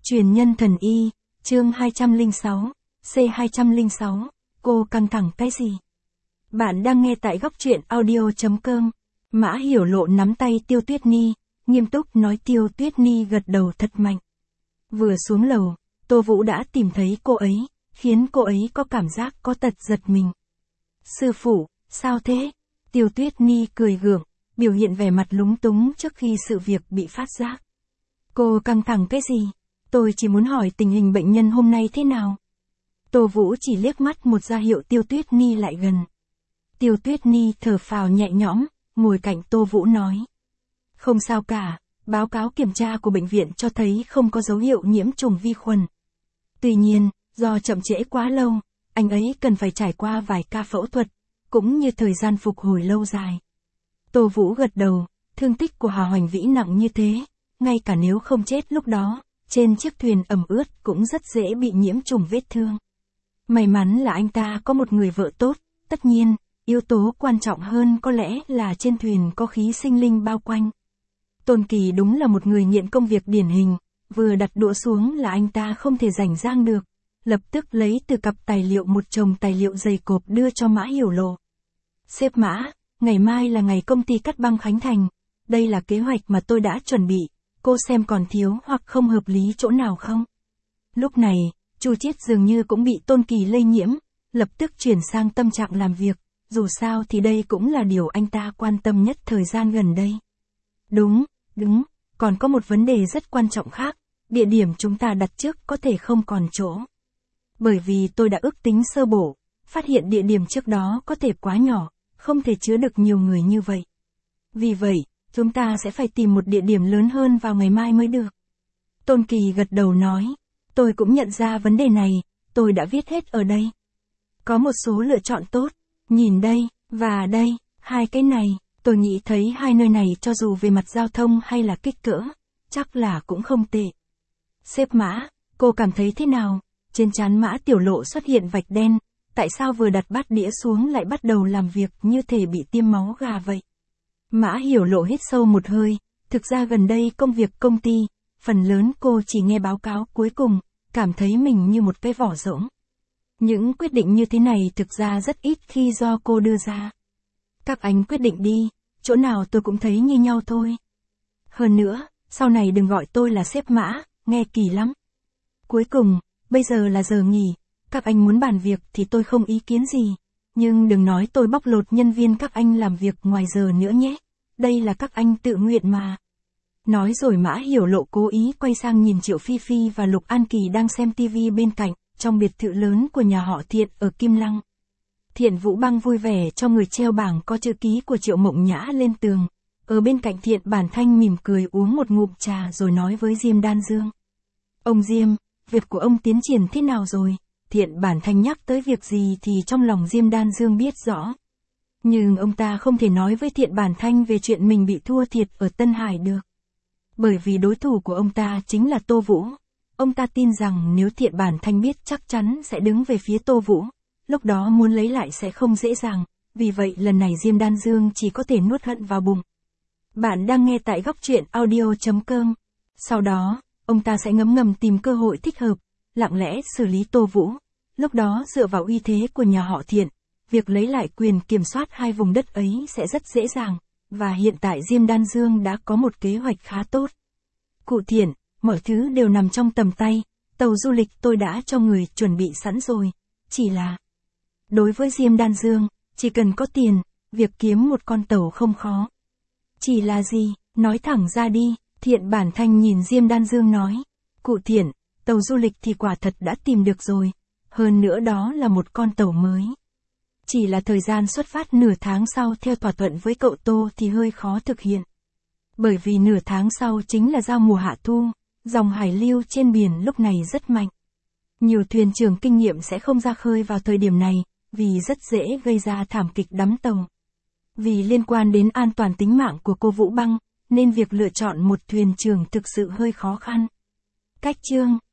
Truyền nhân thần y, chương 206, C206, cô căng thẳng cái gì? Bạn đang nghe tại góc truyện audio.com. Mã Hiểu Lộ nắm tay Tiêu Tuyết Ni, nghiêm túc nói. Tiêu Tuyết Ni gật đầu thật mạnh. Vừa xuống lầu, Tô Vũ đã tìm thấy cô ấy, khiến cô ấy có cảm giác có tật giật mình. Sư phụ, sao thế? Tiêu Tuyết Ni cười gượng, biểu hiện vẻ mặt lúng túng trước khi sự việc bị phát giác. Cô căng thẳng cái gì? Tôi chỉ muốn hỏi tình hình bệnh nhân hôm nay thế nào? Tô Vũ chỉ liếc mắt một ra hiệu Tiêu Tuyết Ni lại gần. Tiêu Tuyết Ni thở phào nhẹ nhõm, ngồi cạnh Tô Vũ nói. Không sao cả, báo cáo kiểm tra của bệnh viện cho thấy không có dấu hiệu nhiễm trùng vi khuẩn. Tuy nhiên, do chậm trễ quá lâu, anh ấy cần phải trải qua vài ca phẫu thuật, cũng như thời gian phục hồi lâu dài. Tô Vũ gật đầu, thương tích của Hà Hoành Vĩ nặng như thế, ngay cả nếu không chết lúc đó, trên chiếc thuyền ẩm ướt cũng rất dễ bị nhiễm trùng vết thương. May mắn là anh ta có một người vợ tốt, tất nhiên, yếu tố quan trọng hơn có lẽ là trên thuyền có khí sinh linh bao quanh. Tôn Kỳ đúng là một người nghiện công việc điển hình, vừa đặt đũa xuống là anh ta không thể rảnh rang được, lập tức lấy từ cặp tài liệu một chồng tài liệu dày cộp đưa cho Mã Hiểu Lộ. Sếp Mã, ngày mai là ngày công ty cắt băng khánh thành, đây là kế hoạch mà tôi đã chuẩn bị, cô xem còn thiếu hoặc không hợp lý chỗ nào không? Lúc này, Chu Chiết dường như cũng bị Tôn Kỳ lây nhiễm, lập tức chuyển sang tâm trạng làm việc, dù sao thì đây cũng là điều anh ta quan tâm nhất thời gian gần đây. Đúng, còn có một vấn đề rất quan trọng khác, địa điểm chúng ta đặt trước có thể không còn chỗ. Bởi vì tôi đã ước tính sơ bộ, phát hiện địa điểm trước đó có thể quá nhỏ, không thể chứa được nhiều người như vậy. Vì vậy, chúng ta sẽ phải tìm một địa điểm lớn hơn vào ngày mai mới được. Tôn Kỳ gật đầu nói, tôi cũng nhận ra vấn đề này, tôi đã viết hết ở đây. Có một số lựa chọn tốt, nhìn đây, và đây, hai cái này, tôi nghĩ thấy hai nơi này cho dù về mặt giao thông hay là kích cỡ, chắc là cũng không tệ. Sếp Mã, cô cảm thấy thế nào? Trên trán Mã Tiểu Lộ xuất hiện vạch đen, tại sao vừa đặt bát đĩa xuống lại bắt đầu làm việc như thể bị tiêm máu gà vậy? Mã Hiểu Lộ hít sâu một hơi, thực ra gần đây công việc công ty, phần lớn cô chỉ nghe báo cáo cuối cùng, cảm thấy mình như một cái vỏ rỗng. Những quyết định như thế này thực ra rất ít khi do cô đưa ra. Các anh quyết định đi, chỗ nào tôi cũng thấy như nhau thôi. Hơn nữa, sau này đừng gọi tôi là sếp Mã, nghe kỳ lắm. Cuối cùng, bây giờ là giờ nghỉ, các anh muốn bàn việc thì tôi không ý kiến gì, nhưng đừng nói tôi bóc lột nhân viên các anh làm việc ngoài giờ nữa nhé, đây là các anh tự nguyện mà. Nói rồi Mã Hiểu Lộ cố ý quay sang nhìn Triệu Phi Phi và Lục An Kỳ đang xem tivi bên cạnh, trong biệt thự lớn của nhà họ Thiện ở Kim Lăng. Thiện Vũ Băng vui vẻ cho người treo bảng có chữ ký của Triệu Mộng Nhã lên tường. Ở bên cạnh Thiện Bản Thanh mỉm cười uống một ngụm trà rồi nói với Diêm Đan Dương. Ông Diêm, việc của ông tiến triển thế nào rồi? Thiện Bản Thanh nhắc tới việc gì thì trong lòng Diêm Đan Dương biết rõ. Nhưng ông ta không thể nói với Thiện Bản Thanh về chuyện mình bị thua thiệt ở Tân Hải được. Bởi vì đối thủ của ông ta chính là Tô Vũ. Ông ta tin rằng nếu Thiện Bản Thanh biết chắc chắn sẽ đứng về phía Tô Vũ. Lúc đó muốn lấy lại sẽ không dễ dàng, vì vậy lần này Diêm Đan Dương chỉ có thể nuốt hận vào bụng. Bạn đang nghe tại góc truyện audio.com. Sau đó, ông ta sẽ ngấm ngầm tìm cơ hội thích hợp, lặng lẽ xử lý Tô Vũ. Lúc đó dựa vào uy thế của nhà họ Thiện, việc lấy lại quyền kiểm soát hai vùng đất ấy sẽ rất dễ dàng, và hiện tại Diêm Đan Dương đã có một kế hoạch khá tốt. Cụ Thiện, mọi thứ đều nằm trong tầm tay, tàu du lịch tôi đã cho người chuẩn bị sẵn rồi, chỉ là... Đối với Diêm Đan Dương, chỉ cần có tiền, việc kiếm một con tàu không khó. Chỉ là gì, nói thẳng ra đi, Thiện Bản Thanh nhìn Diêm Đan Dương nói. Cụ Thiện, tàu du lịch thì quả thật đã tìm được rồi, hơn nữa đó là một con tàu mới. Chỉ là thời gian xuất phát nửa tháng sau theo thỏa thuận với cậu Tô thì hơi khó thực hiện. Bởi vì nửa tháng sau chính là giao mùa hạ thu, dòng hải lưu trên biển lúc này rất mạnh. Nhiều thuyền trưởng kinh nghiệm sẽ không ra khơi vào thời điểm này, vì rất dễ gây ra thảm kịch đắm tàu. Vì liên quan đến an toàn tính mạng của cô Vũ Băng, nên việc lựa chọn một thuyền trưởng thực sự hơi khó khăn. Cách chương